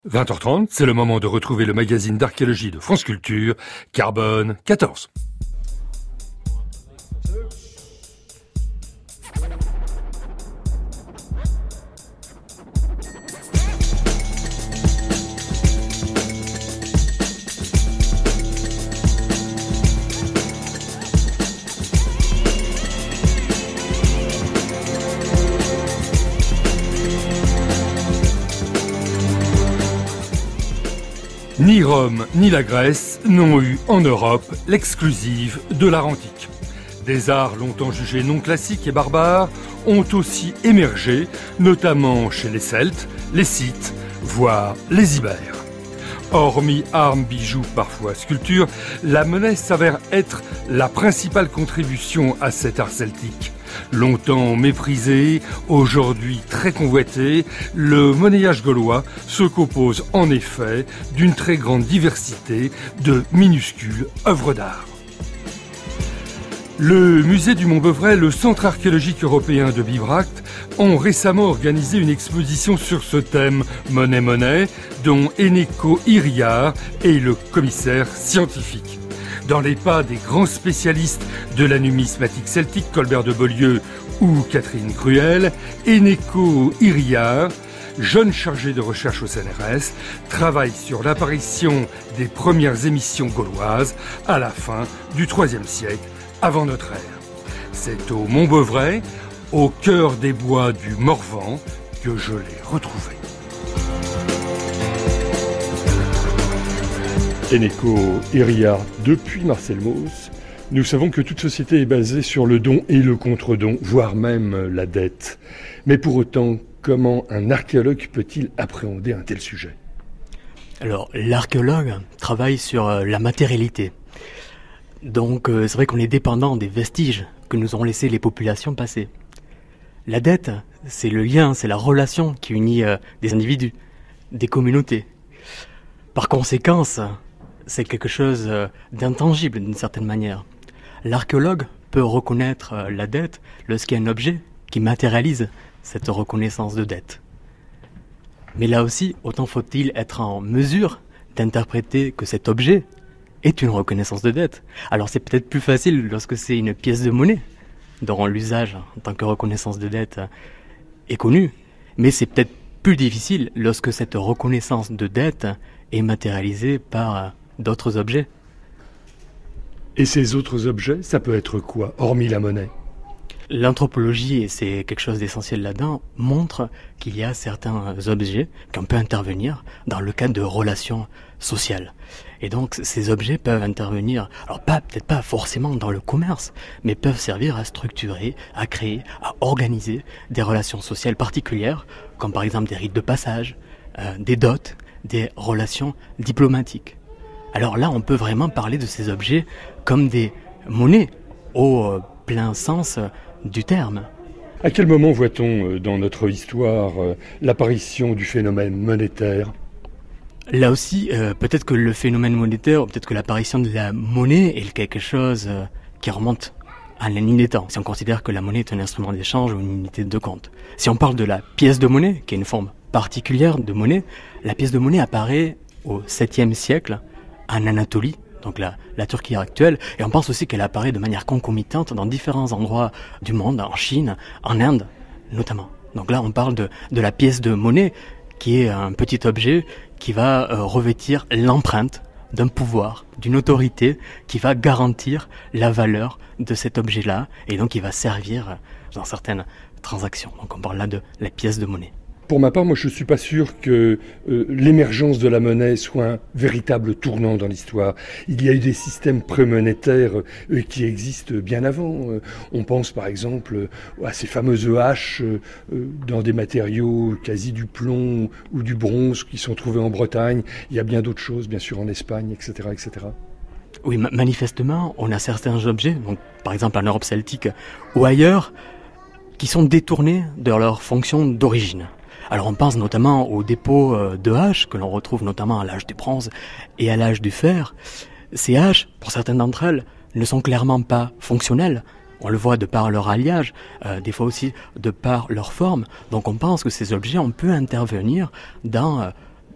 20h30, c'est le moment de retrouver le magazine d'archéologie de France Culture, Carbone 14. Ni Rome ni la Grèce n'ont eu en Europe l'exclusive de l'art antique. Des arts longtemps jugés non classiques et barbares ont aussi émergé, notamment chez les Celtes, les Scythes, voire les Ibères. Hormis armes, bijoux, parfois sculptures, la monnaie s'avère être la principale contribution à cet art celtique. Longtemps méprisé, aujourd'hui très convoité, le monnayage gaulois se compose en effet d'une très grande diversité de minuscules œuvres d'art. Le musée du Mont-Beuvray, le centre archéologique européen de Bibracte, ont récemment organisé une exposition sur ce thème monnaie-monnaie, dont Eneko Iriart est le commissaire scientifique. Dans les pas des grands spécialistes de la numismatique celtique, Colbert de Beaulieu ou Catherine Cruel, Eneko Iriart, jeune chargé de recherche au CNRS, travaille sur l'apparition des premières émissions gauloises à la fin du IIIe siècle avant notre ère. C'est au Mont-Beuvray, au cœur des bois du Morvan, que je l'ai retrouvé. Eneko Iriart, depuis Marcel Mauss, nous savons que toute société est basée sur le don et le contre-don, voire même la dette. Mais pour autant, comment un archéologue peut-il appréhender un tel sujet ? Alors, l'archéologue travaille sur la matérialité. Donc, c'est vrai qu'on est dépendant des vestiges que nous ont laissés les populations passées. La dette, c'est le lien, c'est la relation qui unit des individus, des communautés. Par conséquent, c'est quelque chose d'intangible d'une certaine manière. L'archéologue peut reconnaître la dette lorsqu'il y a un objet qui matérialise cette reconnaissance de dette. Mais là aussi, autant faut-il être en mesure d'interpréter que cet objet est une reconnaissance de dette. Alors c'est peut-être plus facile lorsque c'est une pièce de monnaie, dont l'usage en tant que reconnaissance de dette est connu, mais c'est peut-être plus difficile lorsque cette reconnaissance de dette est matérialisée par d'autres objets. Et ces autres objets, ça peut être quoi, hormis la monnaie ? L'anthropologie, et c'est quelque chose d'essentiel là-dedans, montre qu'il y a certains objets qu'on peut intervenir dans le cadre de relations sociales. Et donc ces objets peuvent intervenir, alors peut-être pas forcément dans le commerce, mais peuvent servir à structurer, à créer, à organiser des relations sociales particulières, comme par exemple des rites de passage, des dots, des relations diplomatiques. Alors là, on peut vraiment parler de ces objets comme des monnaies, au plein sens du terme. À quel moment voit-on dans notre histoire l'apparition du phénomène monétaire ? Là aussi, peut-être que le phénomène monétaire, ou peut-être que l'apparition de la monnaie est quelque chose qui remonte à la nuit des temps, si on considère que la monnaie est un instrument d'échange ou une unité de compte. Si on parle de la pièce de monnaie, qui est une forme particulière de monnaie, la pièce de monnaie apparaît au 7e siècle en Anatolie, donc la Turquie actuelle, et on pense aussi qu'elle apparaît de manière concomitante dans différents endroits du monde, en Chine, en Inde notamment. Donc là, on parle de la pièce de monnaie, qui est un petit objet qui va revêtir l'empreinte d'un pouvoir, d'une autorité qui va garantir la valeur de cet objet-là, et donc il va servir dans certaines transactions. Donc on parle là de la pièce de monnaie. Pour ma part, moi je ne suis pas sûr que l'émergence de la monnaie soit un véritable tournant dans l'histoire. Il y a eu des systèmes prémonétaires qui existent bien avant. On pense par exemple à ces fameuses haches dans des matériaux quasi du plomb ou du bronze qui sont trouvés en Bretagne. Il y a bien d'autres choses, bien sûr en Espagne, etc. etc. Oui, manifestement, on a certains objets, donc, par exemple en Europe celtique ou ailleurs, qui sont détournés de leur fonction d'origine. Alors on pense notamment aux dépôts de haches que l'on retrouve notamment à l'âge du bronze et à l'âge du fer. Ces haches, pour certaines d'entre elles, ne sont clairement pas fonctionnelles. On le voit de par leur alliage, des fois aussi de par leur forme. Donc on pense que ces objets, on peut intervenir dans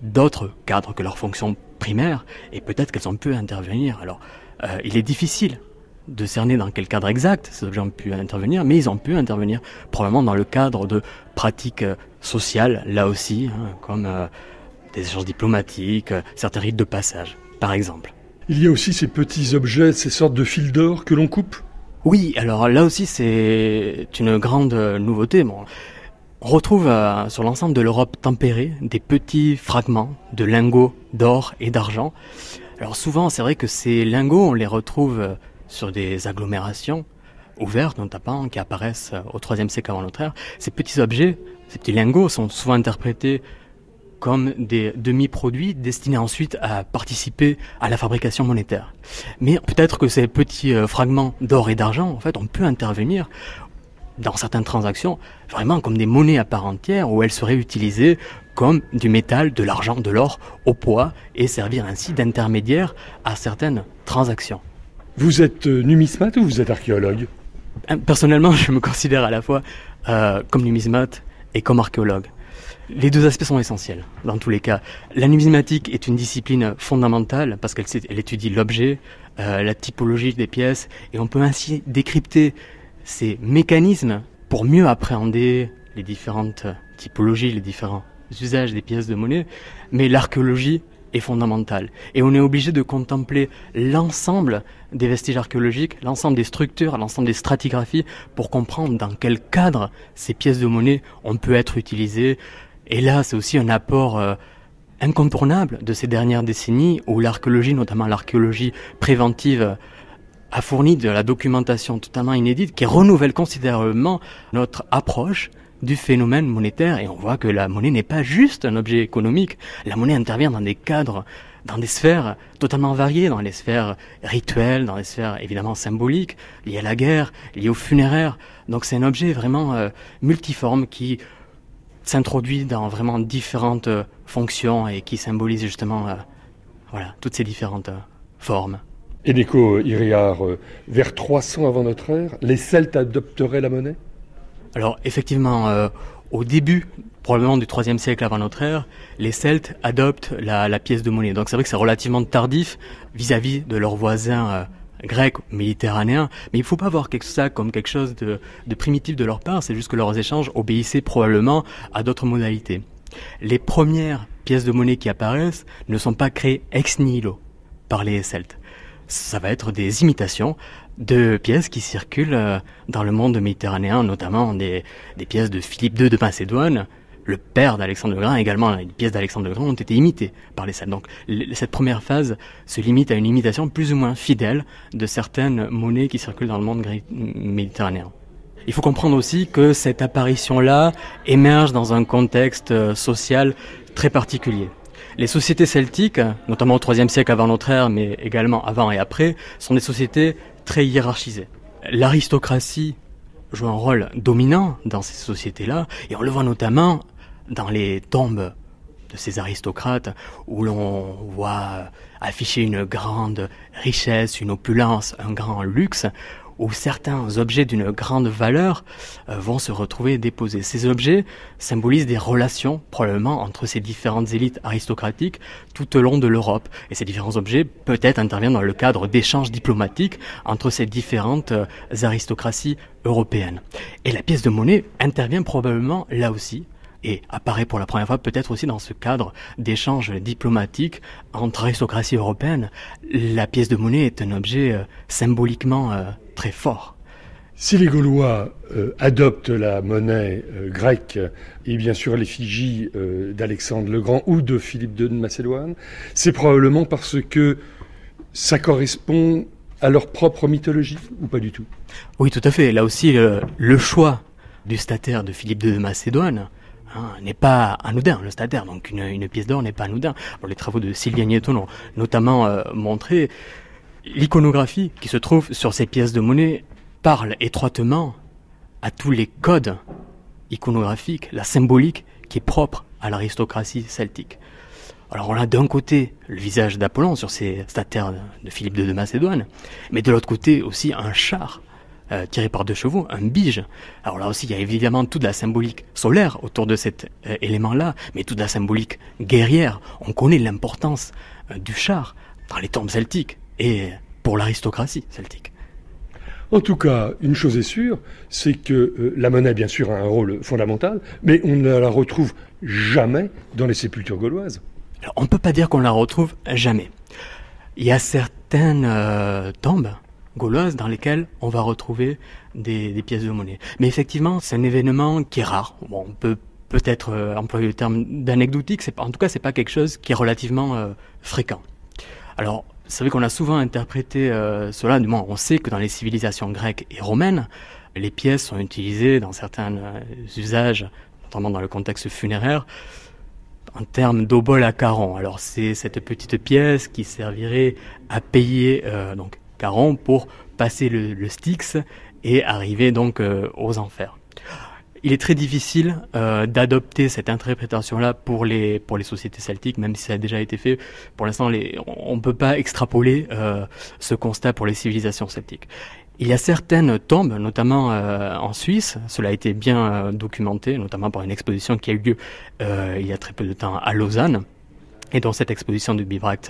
d'autres cadres que leur fonction primaire, et peut-être qu'elles ont pu intervenir. Alors, il est difficile de cerner dans quel cadre exact ces objets ont pu intervenir, mais ils ont pu intervenir probablement dans le cadre de pratiques sociales, là aussi, comme des échanges diplomatiques, certains rites de passage, par exemple. Il y a aussi ces petits objets, ces sortes de fils d'or que l'on coupe ? Oui, alors là aussi c'est une grande nouveauté. Bon, on retrouve sur l'ensemble de l'Europe tempérée des petits fragments de lingots d'or et d'argent. Alors souvent, c'est vrai que ces lingots, on les retrouve sur des agglomérations ouvertes, notamment, qui apparaissent au IIIe siècle avant notre ère. Ces petits objets, ces petits lingots sont souvent interprétés comme des demi-produits destinés ensuite à participer à la fabrication monétaire. Mais peut-être que ces petits fragments d'or et d'argent, en fait, on peut intervenir dans certaines transactions vraiment comme des monnaies à part entière, où elles seraient utilisées comme du métal, de l'argent, de l'or au poids, et servir ainsi d'intermédiaire à certaines transactions. Vous êtes numismate ou vous êtes archéologue ? Personnellement, je me considère à la fois comme numismate et comme archéologue. Les deux aspects sont essentiels, dans tous les cas. La numismatique est une discipline fondamentale parce qu'elle étudie l'objet, la typologie des pièces, et on peut ainsi décrypter ces mécanismes pour mieux appréhender les différentes typologies, les différents usages des pièces de monnaie. Mais l'archéologie est fondamentale. Et on est obligé de contempler l'ensemble des vestiges archéologiques, l'ensemble des structures, l'ensemble des stratigraphies pour comprendre dans quel cadre ces pièces de monnaie ont pu être utilisées. Et là, c'est aussi un apport incontournable de ces dernières décennies où l'archéologie, notamment l'archéologie préventive, a fourni de la documentation totalement inédite qui renouvelle considérablement notre approche du phénomène monétaire. Et on voit que la monnaie n'est pas juste un objet économique. La monnaie intervient dans des cadres, dans des sphères totalement variées, dans les sphères rituelles, dans les sphères évidemment symboliques, liées à la guerre, liées aux funéraires. Donc c'est un objet vraiment multiforme qui s'introduit dans vraiment différentes fonctions et qui symbolise justement toutes ces différentes formes. Eneko Iriart, vers 300 avant notre ère, les Celtes adopteraient la monnaie ? Alors effectivement, au début, probablement du IIIe siècle avant notre ère, les Celtes adoptent la pièce de monnaie. Donc c'est vrai que c'est relativement tardif vis-à-vis de leurs voisins grecs, méditerranéens, mais il ne faut pas voir ça comme quelque chose de primitif de leur part, c'est juste que leurs échanges obéissaient probablement à d'autres modalités. Les premières pièces de monnaie qui apparaissent ne sont pas créées ex nihilo par les Celtes. Ça va être des imitations de pièces qui circulent dans le monde méditerranéen, notamment des pièces de Philippe II de Macédoine, le père d'Alexandre le Grand, également les pièces d'Alexandre le Grand ont été imitées par les Celtes. Donc cette première phase se limite à une imitation plus ou moins fidèle de certaines monnaies qui circulent dans le monde méditerranéen. Il faut comprendre aussi que cette apparition-là émerge dans un contexte social très particulier. Les sociétés celtiques, notamment au IIIe siècle avant notre ère, mais également avant et après, sont des sociétés très hiérarchisées. L'aristocratie joue un rôle dominant dans ces sociétés-là, et on le voit notamment dans les tombes de ces aristocrates, où l'on voit afficher une grande richesse, une opulence, un grand luxe, où certains objets d'une grande valeur vont se retrouver déposés. Ces objets symbolisent des relations, probablement, entre ces différentes élites aristocratiques tout au long de l'Europe. Et ces différents objets, peut-être, interviennent dans le cadre d'échanges diplomatiques entre ces différentes aristocraties européennes. Et la pièce de monnaie intervient probablement là aussi, et apparaît pour la première fois peut-être aussi dans ce cadre d'échanges diplomatiques entre aristocraties européennes. La pièce de monnaie est un objet symboliquement très fort. Si les Gaulois adoptent la monnaie grecque et bien sûr l'effigie d'Alexandre le Grand ou de Philippe II de Macédoine, c'est probablement parce que ça correspond à leur propre mythologie ou pas du tout ? Oui, tout à fait. Là aussi, le choix du stataire de Philippe II de Macédoine n'est pas anodin, le stataire. Donc une pièce d'or n'est pas anodin. Alors, les travaux de Sylvia Nieton ont notamment montré l'iconographie qui se trouve sur ces pièces de monnaie parle étroitement à tous les codes iconographiques, la symbolique qui est propre à l'aristocratie celtique. Alors on a d'un côté le visage d'Apollon sur ces stataires de Philippe II de Macédoine, mais de l'autre côté aussi un char tiré par 2 chevaux, un bige. Alors là aussi, il y a évidemment toute la symbolique solaire autour de cet élément-là, mais toute la symbolique guerrière. On connaît l'importance du char dans les tombes celtiques et pour l'aristocratie celtique. En tout cas, une chose est sûre, c'est que la monnaie, bien sûr, a un rôle fondamental, mais on ne la retrouve jamais dans les sépultures gauloises. Alors, on ne peut pas dire qu'on la retrouve jamais. Il y a certaines tombes gauloises dans lesquelles on va retrouver des pièces de monnaie. Mais effectivement, c'est un événement qui est rare. Bon, on peut peut-être employer le terme d'anecdotique, en tout cas, c'est pas quelque chose qui est relativement fréquent. Alors, c'est vrai qu'on a souvent interprété cela, du moins on sait que dans les civilisations grecques et romaines, les pièces sont utilisées dans certains usages, notamment dans le contexte funéraire, en termes d'obol à caron. Alors c'est cette petite pièce qui servirait à payer donc caron pour passer le Styx et arriver donc aux enfers. Il est très difficile d'adopter cette interprétation-là pour les sociétés celtiques, même si ça a déjà été fait. Pour l'instant, on ne peut pas extrapoler ce constat pour les civilisations celtiques. Il y a certaines tombes, notamment en Suisse, cela a été bien documenté, notamment par une exposition qui a eu lieu il y a très peu de temps à Lausanne, et dont cette exposition de Bibracte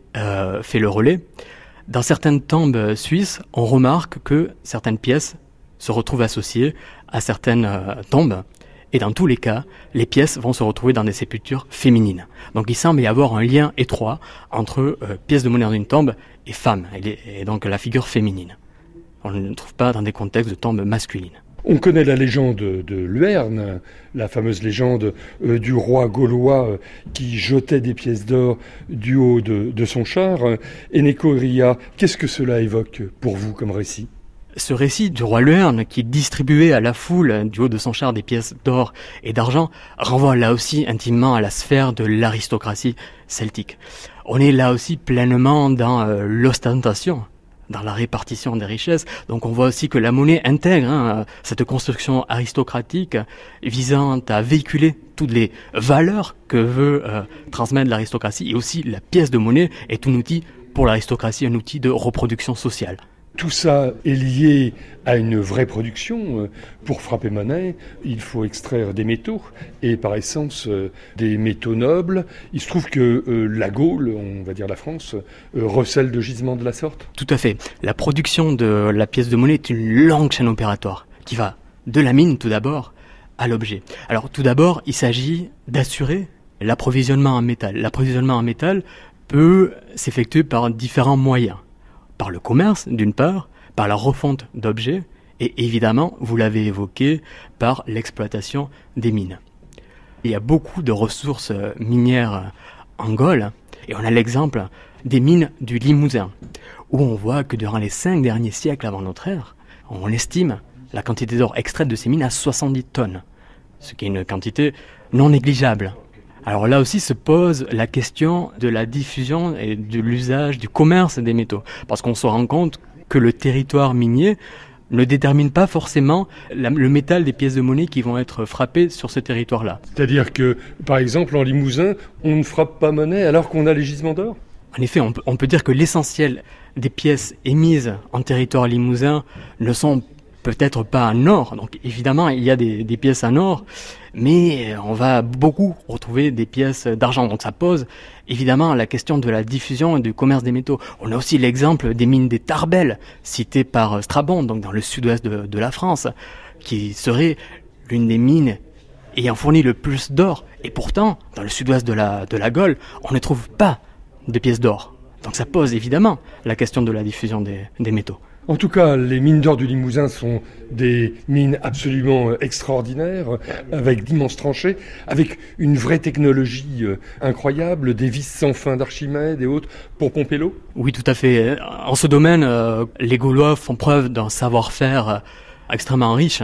fait le relais. Dans certaines tombes suisses, on remarque que certaines pièces se retrouvent associées à certaines tombes. Et dans tous les cas, les pièces vont se retrouver dans des sépultures féminines. Donc il semble y avoir un lien étroit entre pièces de monnaie dans une tombe et femme, et donc la figure féminine. On ne le trouve pas dans des contextes de tombes masculines. On connaît la légende de Luerne, la fameuse légende du roi gaulois qui jetait des pièces d'or du haut de son char. Eneko Iria, qu'est-ce que cela évoque pour vous comme récit ? Ce récit du roi Luerne, qui distribuait à la foule du haut de son char des pièces d'or et d'argent, renvoie là aussi intimement à la sphère de l'aristocratie celtique. On est là aussi pleinement dans l'ostentation, dans la répartition des richesses. Donc on voit aussi que la monnaie intègre cette construction aristocratique visant à véhiculer toutes les valeurs que veut transmettre l'aristocratie. Et aussi la pièce de monnaie est un outil pour l'aristocratie, un outil de reproduction sociale. Tout ça est lié à une vraie production. Pour frapper monnaie, il faut extraire des métaux, et par essence des métaux nobles. Il se trouve que la Gaule, on va dire la France, recèle de gisements de la sorte. Tout à fait. La production de la pièce de monnaie est une longue chaîne opératoire qui va de la mine tout d'abord à l'objet. Alors tout d'abord, il s'agit d'assurer l'approvisionnement en métal. L'approvisionnement en métal peut s'effectuer par différents moyens. Par le commerce, d'une part, par la refonte d'objets, et évidemment, vous l'avez évoqué, par l'exploitation des mines. Il y a beaucoup de ressources minières en Gaule, et on a l'exemple des mines du Limousin, où on voit que durant les 5 derniers siècles avant notre ère, on estime la quantité d'or extraite de ces mines à 70 tonnes, ce qui est une quantité non négligeable. Alors là aussi se pose la question de la diffusion et de l'usage, du commerce des métaux. Parce qu'on se rend compte que le territoire minier ne détermine pas forcément le métal des pièces de monnaie qui vont être frappées sur ce territoire-là. C'est-à-dire que, par exemple, en Limousin, on ne frappe pas monnaie alors qu'on a les gisements d'or ? En effet, on peut dire que l'essentiel des pièces émises en territoire limousin ne sont peut-être pas en or. Donc évidemment, il y a des pièces en or, mais on va beaucoup retrouver des pièces d'argent. Donc ça pose évidemment la question de la diffusion et du commerce des métaux. On a aussi l'exemple des mines des Tarbelles, citées par Strabon, donc dans le sud-ouest de la France, qui serait l'une des mines ayant fourni le plus d'or. Et pourtant, dans le sud-ouest de la Gaule, on ne trouve pas de pièces d'or. Donc ça pose évidemment la question de la diffusion des métaux. En tout cas, les mines d'or du Limousin sont des mines absolument extraordinaires, avec d'immenses tranchées, avec une vraie technologie incroyable, des vis sans fin d'Archimède et autres pour pomper l'eau. Oui, tout à fait. En ce domaine, les Gaulois font preuve d'un savoir-faire extrêmement riche.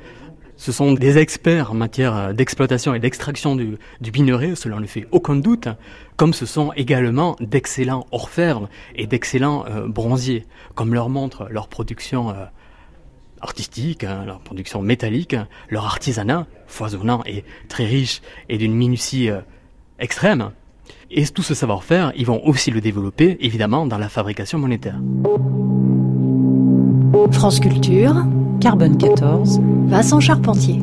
Ce sont des experts en matière d'exploitation et d'extraction du minerai, cela ne fait aucun doute, comme ce sont également d'excellents orfèvres et d'excellents bronziers, comme leur montre leur production artistique, leur production métallique, leur artisanat foisonnant et très riche et d'une minutie extrême. Et tout ce savoir-faire, ils vont aussi le développer, évidemment, dans la fabrication monétaire. France Culture, Carbone 14, Vincent Charpentier.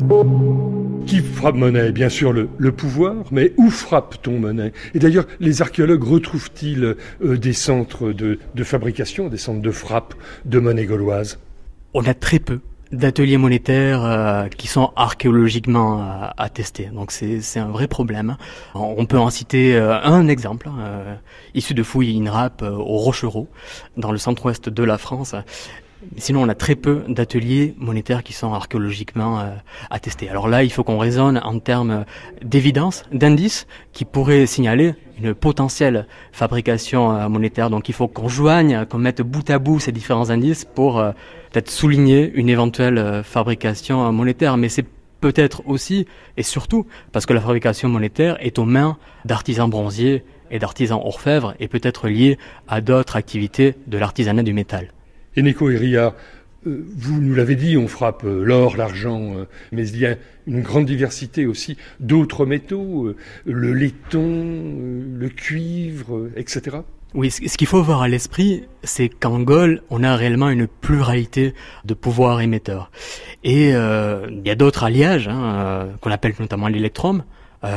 Qui frappe Monet? Bien sûr le pouvoir, mais où frappe-t-on Monet? Et d'ailleurs, les archéologues retrouvent-ils des centres de fabrication, des centres de frappe de monnaie gauloise? On a très peu d'ateliers monétaires qui sont archéologiquement attestés. Donc c'est un vrai problème. On peut en citer un exemple, issu de fouilles INRAP au Rochereau, dans le centre-ouest de la France. Sinon, on a très peu d'ateliers monétaires qui sont archéologiquement attestés. Alors là, il faut qu'on raisonne en termes d'évidence, d'indices qui pourraient signaler une potentielle fabrication monétaire. Donc il faut qu'on joigne, qu'on mette bout à bout ces différents indices pour peut-être souligner une éventuelle fabrication monétaire. Mais c'est peut-être aussi et surtout parce que la fabrication monétaire est aux mains d'artisans bronziers et d'artisans orfèvres et peut être liée à d'autres activités de l'artisanat du métal. Eneko Iriart, vous nous l'avez dit, on frappe l'or, l'argent, mais il y a une grande diversité aussi d'autres métaux, le laiton, le cuivre, etc. Oui, ce qu'il faut avoir à l'esprit, c'est qu'en Gaule, on a réellement une pluralité de pouvoirs émetteurs. Et il y a d'autres alliages, qu'on appelle notamment l'électrum,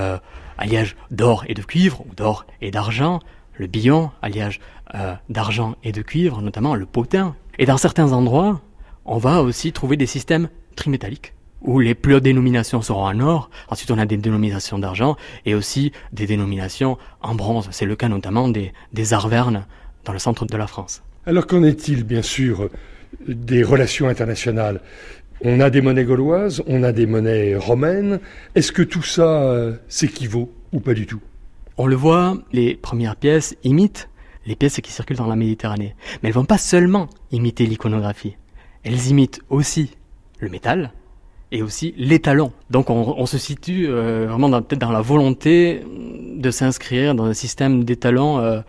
alliage d'or et de cuivre, ou d'or et d'argent, le billon, alliage d'argent et de cuivre, notamment le potin. Et dans certains endroits, on va aussi trouver des systèmes trimétalliques, où les plus hautes dénominations seront en or, ensuite on a des dénominations d'argent, et aussi des dénominations en bronze. C'est le cas notamment des arvernes dans le centre de la France. Alors qu'en est-il, bien sûr, des relations internationales? On a des monnaies gauloises, on a des monnaies romaines. Est-ce que tout ça s'équivaut ou pas du tout? On le voit, les premières pièces imitent les pièces qui circulent dans la Méditerranée. Mais elles vont pas seulement imiter l'iconographie. Elles imitent aussi le métal et aussi l'étalon. Donc on se situe vraiment peut-être dans la volonté de s'inscrire dans un système d'étalons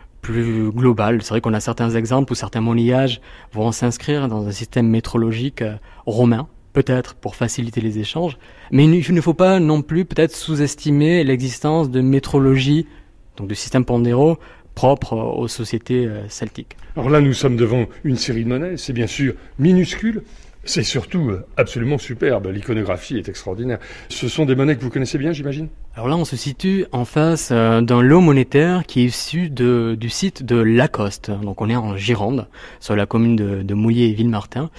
plus global. C'est vrai qu'on a certains exemples où certains monnayages vont s'inscrire dans un système métrologique romain, peut-être pour faciliter les échanges. Mais il ne faut pas non plus peut-être sous-estimer l'existence de métrologie, donc de systèmes pondéraux, propre aux sociétés celtiques. Alors là, nous sommes devant une série de monnaies, c'est bien sûr minuscule, c'est surtout absolument superbe, l'iconographie est extraordinaire. Ce sont des monnaies que vous connaissez bien, j'imagine? Alors là, on se situe en face d'un lot monétaire qui est issu du site de Lacoste. Donc on est en Gironde, sur la commune de Moulier et Villemartin.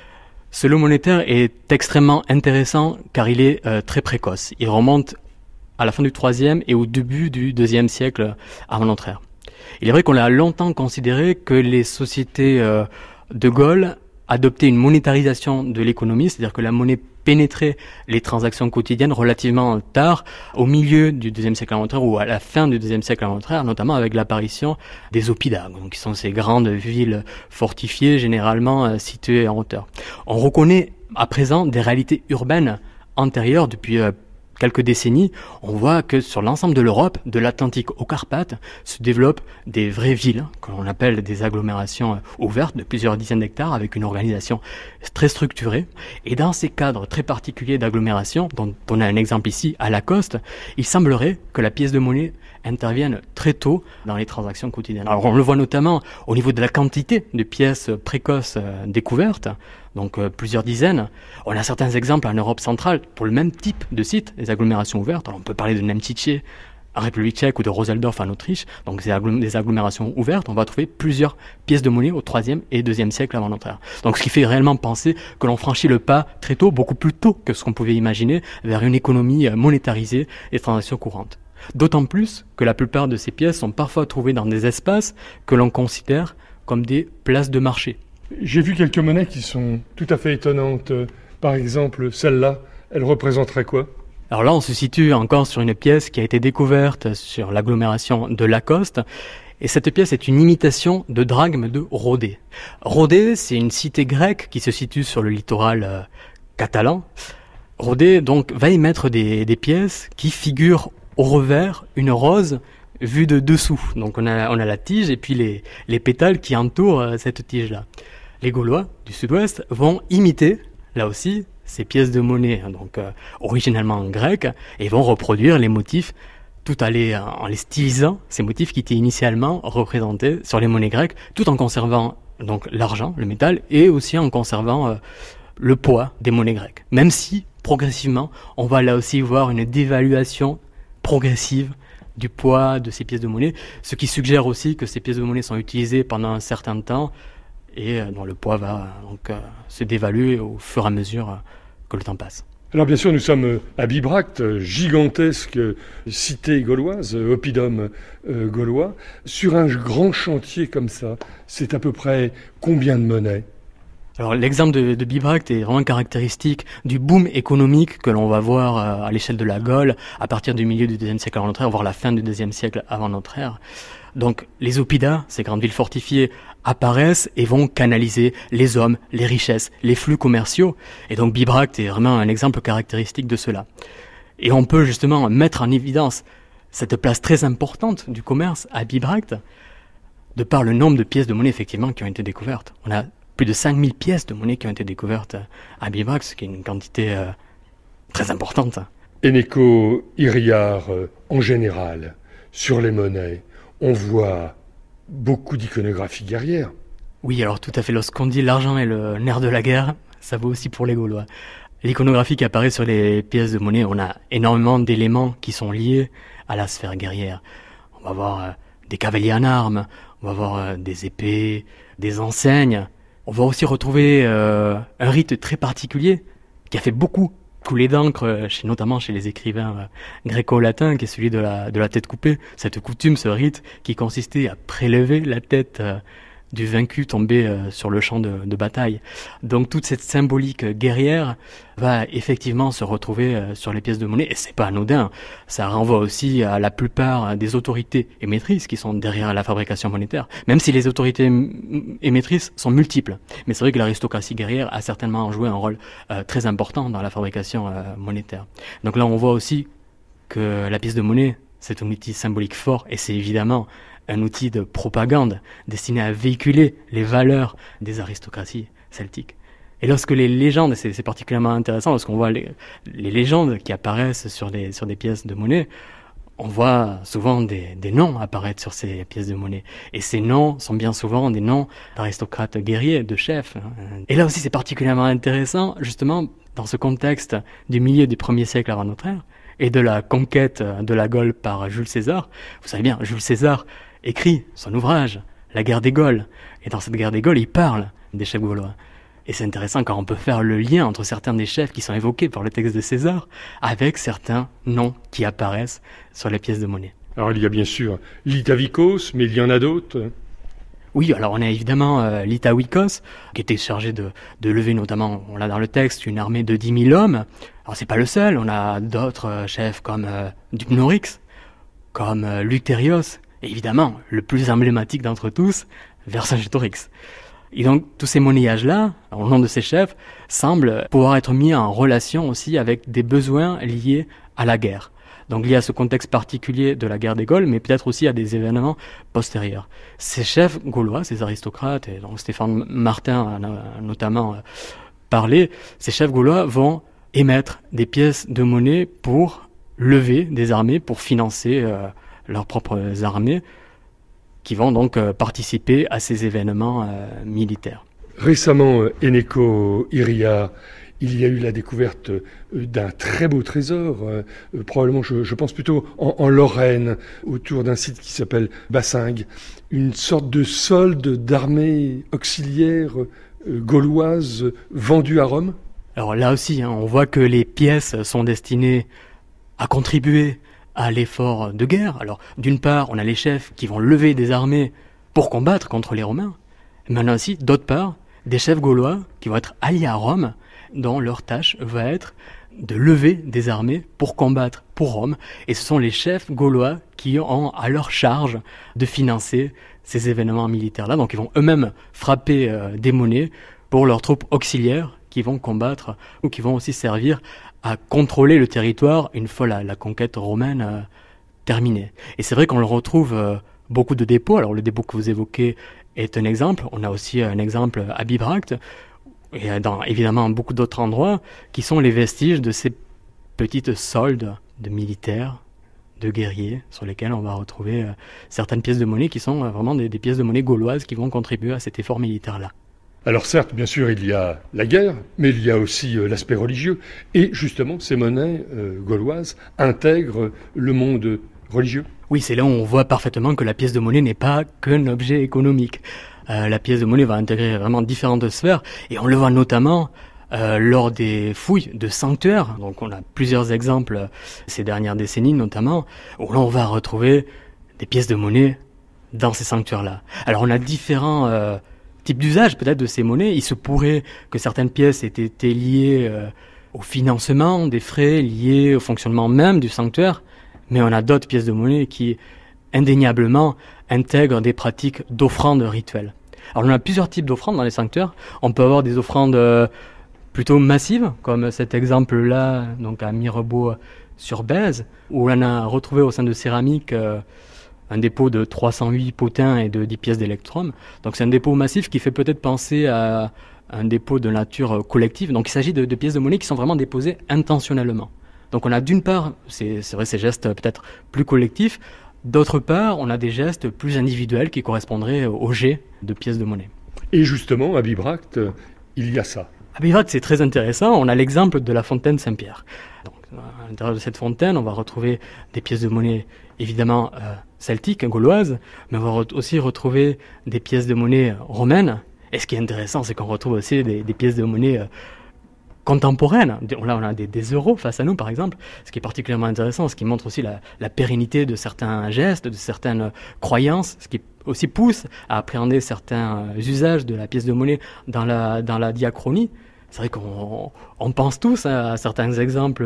Ce lot monétaire est extrêmement intéressant car il est très précoce. Il remonte à la fin du IIIe et au début du IIe siècle avant notre ère. Il est vrai qu'on a longtemps considéré que les sociétés de Gaule adoptaient une monétarisation de l'économie, c'est-à-dire que la monnaie pénétrait les transactions quotidiennes relativement tard, au milieu du IIe siècle avant notre ère ou à la fin du IIe siècle avant notre ère, notamment avec l'apparition des oppida, donc qui sont ces grandes villes fortifiées, généralement situées en hauteur. On reconnaît à présent des réalités urbaines antérieures depuis quelques décennies. On voit que sur l'ensemble de l'Europe, de l'Atlantique aux Carpates, se développent des vraies villes, que l'on appelle des agglomérations ouvertes de plusieurs dizaines d'hectares, avec une organisation très structurée. Et dans ces cadres très particuliers d'agglomération, dont on a un exemple ici à Lacoste, il semblerait que la pièce de monnaie intervienne très tôt dans les transactions quotidiennes. Alors on le voit notamment au niveau de la quantité de pièces précoces découvertes, donc plusieurs dizaines. On a certains exemples en Europe centrale pour le même type de site, des agglomérations ouvertes. Alors on peut parler de Nemčice en République tchèque ou de Roseldorf en Autriche, donc des agglomérations ouvertes. On va trouver plusieurs pièces de monnaie au IIIe et IIe siècle avant notre ère. Donc ce qui fait réellement penser que l'on franchit le pas très tôt, beaucoup plus tôt que ce qu'on pouvait imaginer, vers une économie monétarisée et transactions courantes. D'autant plus que la plupart de ces pièces sont parfois trouvées dans des espaces que l'on considère comme des places de marché. J'ai vu quelques monnaies qui sont tout à fait étonnantes. Par exemple, celle-là, elle représenterait quoi? Alors là, on se situe encore sur une pièce qui a été découverte sur l'agglomération de Lacoste. Et cette pièce est une imitation de drachme de Rhodé. Rhodé, c'est une cité grecque qui se situe sur le littoral catalan. Rhodé, donc, va y mettre des pièces qui figurent au revers une rose vue de dessous. Donc on a la tige et puis les pétales qui entourent cette tige-là. Les Gaulois du sud-ouest vont imiter, là aussi, ces pièces de monnaie, donc originellement grecques, et vont reproduire les motifs tout en les stylisant, ces motifs qui étaient initialement représentés sur les monnaies grecques, tout en conservant donc l'argent, le métal, et aussi en conservant le poids des monnaies grecques. Même si, progressivement, on va là aussi voir une dévaluation progressive du poids de ces pièces de monnaie, ce qui suggère aussi que ces pièces de monnaie sont utilisées pendant un certain temps et dont le poids va donc se dévaluer au fur et à mesure que le temps passe. Alors bien sûr, nous sommes à Bibracte, gigantesque cité gauloise, oppidum gaulois. Sur un grand chantier comme ça, c'est à peu près combien de monnaie ? Alors l'exemple de Bibracte est vraiment caractéristique du boom économique que l'on va voir à l'échelle de la Gaule à partir du milieu du IIe siècle avant notre ère, voire la fin du IIe siècle avant notre ère. Donc les oppidas, ces grandes villes fortifiées, apparaissent et vont canaliser les hommes, les richesses, les flux commerciaux. Et donc Bibracte est vraiment un exemple caractéristique de cela. Et on peut justement mettre en évidence cette place très importante du commerce à Bibracte de par le nombre de pièces de monnaie effectivement qui ont été découvertes. On a plus de 5000 pièces de monnaie qui ont été découvertes à Bibracte, ce qui est une quantité très importante. Eneko Iriart, en général, sur les monnaies, on voit beaucoup d'iconographie guerrière. Oui, alors tout à fait. Lorsqu'on dit l'argent est le nerf de la guerre, ça vaut aussi pour les Gaulois. L'iconographie qui apparaît sur les pièces de monnaie, on a énormément d'éléments qui sont liés à la sphère guerrière. On va voir des cavaliers en armes, on va voir des épées, des enseignes. On va aussi retrouver un rite très particulier qui a fait beaucoup couler d'encre, notamment chez les écrivains gréco-latins, qui est celui de la tête coupée. Cette coutume, ce rite, qui consistait à prélever la tête du vaincu tombé sur le champ de bataille. Donc toute cette symbolique guerrière va effectivement se retrouver sur les pièces de monnaie, et c'est pas anodin. Ça renvoie aussi à la plupart des autorités émettrices qui sont derrière la fabrication monétaire, même si les autorités émettrices sont multiples. Mais c'est vrai que l'aristocratie guerrière a certainement joué un rôle très important dans la fabrication monétaire. Donc là on voit aussi que la pièce de monnaie, c'est un outil symbolique fort, et c'est évidemment un outil de propagande destiné à véhiculer les valeurs des aristocraties celtiques. Et lorsque les légendes, c'est particulièrement intéressant, lorsqu'on voit les légendes qui apparaissent sur des pièces de monnaie, on voit souvent des noms apparaître sur ces pièces de monnaie. Et ces noms sont bien souvent des noms d'aristocrates guerriers, de chefs. Et là aussi, c'est particulièrement intéressant, justement, dans ce contexte du milieu du 1er siècle avant notre ère, et de la conquête de la Gaule par Jules César. Vous savez bien, Jules César écrit son ouvrage, La guerre des Gaules. Et dans cette guerre des Gaules, il parle des chefs gaulois. Et c'est intéressant car on peut faire le lien entre certains des chefs qui sont évoqués par le texte de César avec certains noms qui apparaissent sur les pièces de monnaie. Alors il y a bien sûr l'Itavicos, mais il y en a d'autres. Oui, alors on a évidemment l'Itawikos, qui était chargé de lever notamment, on l'a dans le texte, une armée de 10 000 hommes. Alors c'est pas le seul, on a d'autres chefs comme Dupnorix, comme Lucterios, et évidemment, le plus emblématique d'entre tous, Vercingétorix. Et donc tous ces monnayages-là, au nom de ces chefs, semblent pouvoir être mis en relation aussi avec des besoins liés à la guerre. Donc liés à ce contexte particulier de la guerre des Gaules, mais peut-être aussi à des événements postérieurs. Ces chefs gaulois, ces aristocrates, et dont Stéphane Martin a notamment parlé, ces chefs gaulois vont émettre des pièces de monnaie pour lever des armées, pour financer leurs propres armées, qui vont donc participer à ces événements militaires. Récemment, Eneko Iriart, il y a eu la découverte d'un très beau trésor, probablement, je pense plutôt en Lorraine, autour d'un site qui s'appelle Bassingue, une sorte de solde d'armée auxiliaire gauloise vendue à Rome. Alors là aussi, on voit que les pièces sont destinées à contribuer à l'effort de guerre. Alors d'une part, on a les chefs qui vont lever des armées pour combattre contre les Romains, mais on a aussi, d'autre part, des chefs gaulois qui vont être alliés à Rome, dont leur tâche va être de lever des armées pour combattre pour Rome. Et ce sont les chefs gaulois qui ont à leur charge de financer ces événements militaires-là. Donc ils vont eux-mêmes frapper des monnaies pour leurs troupes auxiliaires qui vont combattre ou qui vont aussi servir à contrôler le territoire une fois la conquête romaine terminée. Et c'est vrai qu'on le retrouve beaucoup de dépôts. Alors le dépôt que vous évoquez est un exemple. On a aussi un exemple à Bibracte, et dans évidemment beaucoup d'autres endroits, qui sont les vestiges de ces petites soldes de militaires, de guerriers sur lesquels on va retrouver certaines pièces de monnaie qui sont vraiment des pièces de monnaie gauloises qui vont contribuer à cet effort militaire-là. Alors certes, bien sûr, il y a la guerre, mais il y a aussi l'aspect religieux. Et justement, ces monnaies gauloises intègrent le monde religieux. Oui, c'est là où on voit parfaitement que la pièce de monnaie n'est pas qu'un objet économique. La pièce de monnaie va intégrer vraiment différentes sphères, et on le voit notamment lors des fouilles de sanctuaires. Donc on a plusieurs exemples ces dernières décennies notamment, où là on va retrouver des pièces de monnaie dans ces sanctuaires-là. Alors on a différents types d'usage peut-être de ces monnaies. Il se pourrait que certaines pièces aient été liées au financement des frais, liées au fonctionnement même du sanctuaire, mais on a d'autres pièces de monnaie qui indéniablement intègrent des pratiques d'offrandes rituelles. Alors on a plusieurs types d'offrandes dans les sanctuaires. On peut avoir des offrandes plutôt massives, comme cet exemple-là, donc à Mirebeau-sur-Bèze, où on a retrouvé au sein de céramique un dépôt de 308 potins et de 10 pièces d'électrum. Donc c'est un dépôt massif qui fait peut-être penser à un dépôt de nature collective. Donc il s'agit de pièces de monnaie qui sont vraiment déposées intentionnellement. Donc on a d'une part, c'est vrai, ces gestes peut-être plus collectifs. D'autre part, on a des gestes plus individuels qui correspondraient au jet de pièces de monnaie. Et justement, à Bibracte, il y a ça. À Bibracte, c'est très intéressant. On a l'exemple de la fontaine Saint-Pierre. Donc, à l'intérieur de cette fontaine, on va retrouver des pièces de monnaie évidemment celtiques, gauloises, mais on va aussi retrouver des pièces de monnaie romaines. Et ce qui est intéressant, c'est qu'on retrouve aussi des pièces de monnaie contemporaines. Là, on a des euros face à nous, par exemple, ce qui est particulièrement intéressant, ce qui montre aussi la pérennité de certains gestes, de certaines croyances, ce qui aussi pousse à appréhender certains usages de la pièce de monnaie dans la diachronie. C'est vrai qu'on pense tous à certains exemples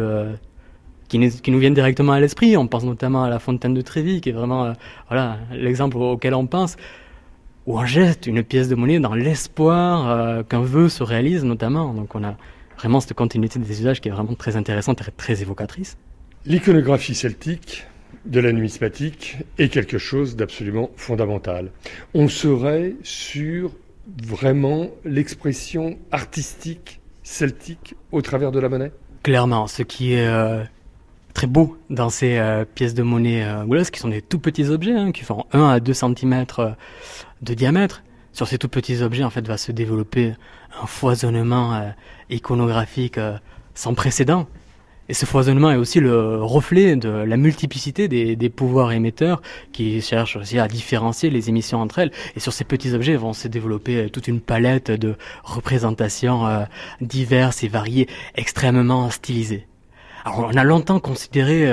qui nous viennent directement à l'esprit. On pense notamment à la fontaine de Trévis, qui est vraiment l'exemple auquel on pense, où on jette une pièce de monnaie dans l'espoir qu'un vœu se réalise, notamment. Donc on a vraiment cette continuité des usages qui est vraiment très intéressante et très évocatrice. L'iconographie celtique de la numismatique est quelque chose d'absolument fondamental. On serait sur vraiment l'expression artistique celtique au travers de la monnaie ? Clairement, ce qui est très beau dans ces pièces de monnaie gauloises, qui sont des tout petits objets, qui font 1 à 2 cm de diamètre. Sur ces tout petits objets, en fait, va se développer un foisonnement iconographique sans précédent. Et ce foisonnement est aussi le reflet de la multiplicité des pouvoirs émetteurs qui cherchent aussi à différencier les émissions entre elles. Et sur ces petits objets vont se développer toute une palette de représentations diverses et variées, extrêmement stylisées. Alors on a longtemps considéré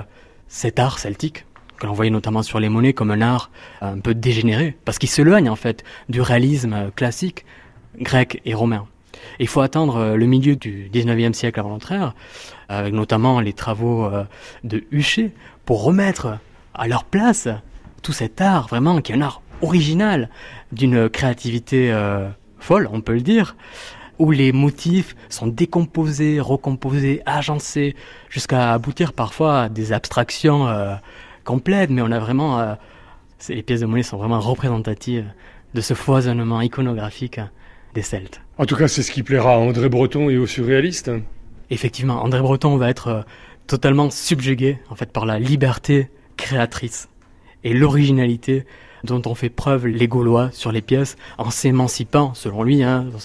cet art celtique, que l'on voyait notamment sur les monnaies, comme un art un peu dégénéré, parce qu'il s'éloigne en fait du réalisme classique grec et romain. Il faut attendre le milieu du 19e siècle avant notre ère, avec notamment les travaux de Huchet, pour remettre à leur place tout cet art, vraiment, qui est un art original, d'une créativité folle, on peut le dire, où les motifs sont décomposés, recomposés, agencés, jusqu'à aboutir parfois à des abstractions complètes, mais on a vraiment... les pièces de monnaie sont vraiment représentatives de ce foisonnement iconographique des Celtes. En tout cas, c'est ce qui plaira à André Breton et aux surréalistes. Effectivement, André Breton va être totalement subjugué en fait par la liberté créatrice et l'originalité dont ont fait preuve les Gaulois sur les pièces en s'émancipant, selon lui,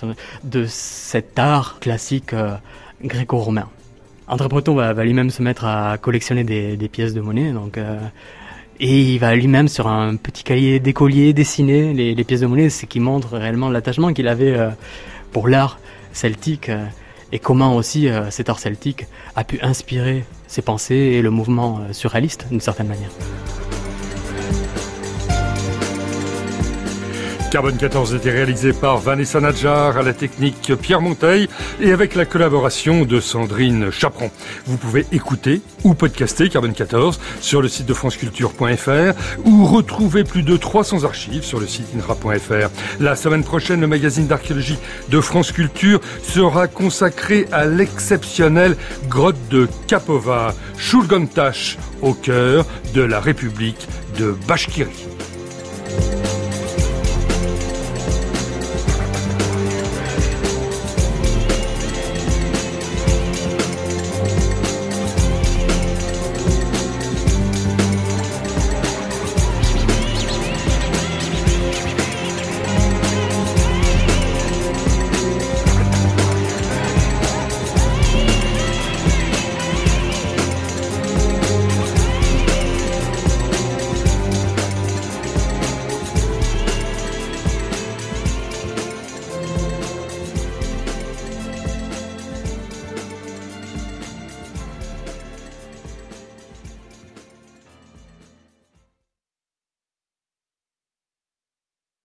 de cet art classique gréco-romain. André Breton va lui-même se mettre à collectionner des pièces de monnaie, et il va lui-même sur un petit cahier d'écolier dessiner les pièces de monnaie, ce qui montre réellement l'attachement qu'il avait pour l'art celtique et comment aussi cet art celtique a pu inspirer ses pensées et le mouvement surréaliste d'une certaine manière. Carbone 14 était réalisé par Vanessa Nadjar, à la technique Pierre Monteil et avec la collaboration de Sandrine Chaperon. Vous pouvez écouter ou podcaster Carbone 14 sur le site de franceculture.fr ou retrouver plus de 300 archives sur le site inra.fr. La semaine prochaine, le magazine d'archéologie de France Culture sera consacré à l'exceptionnelle grotte de Kapova, Shulgantash, au cœur de la République de Bachkirie.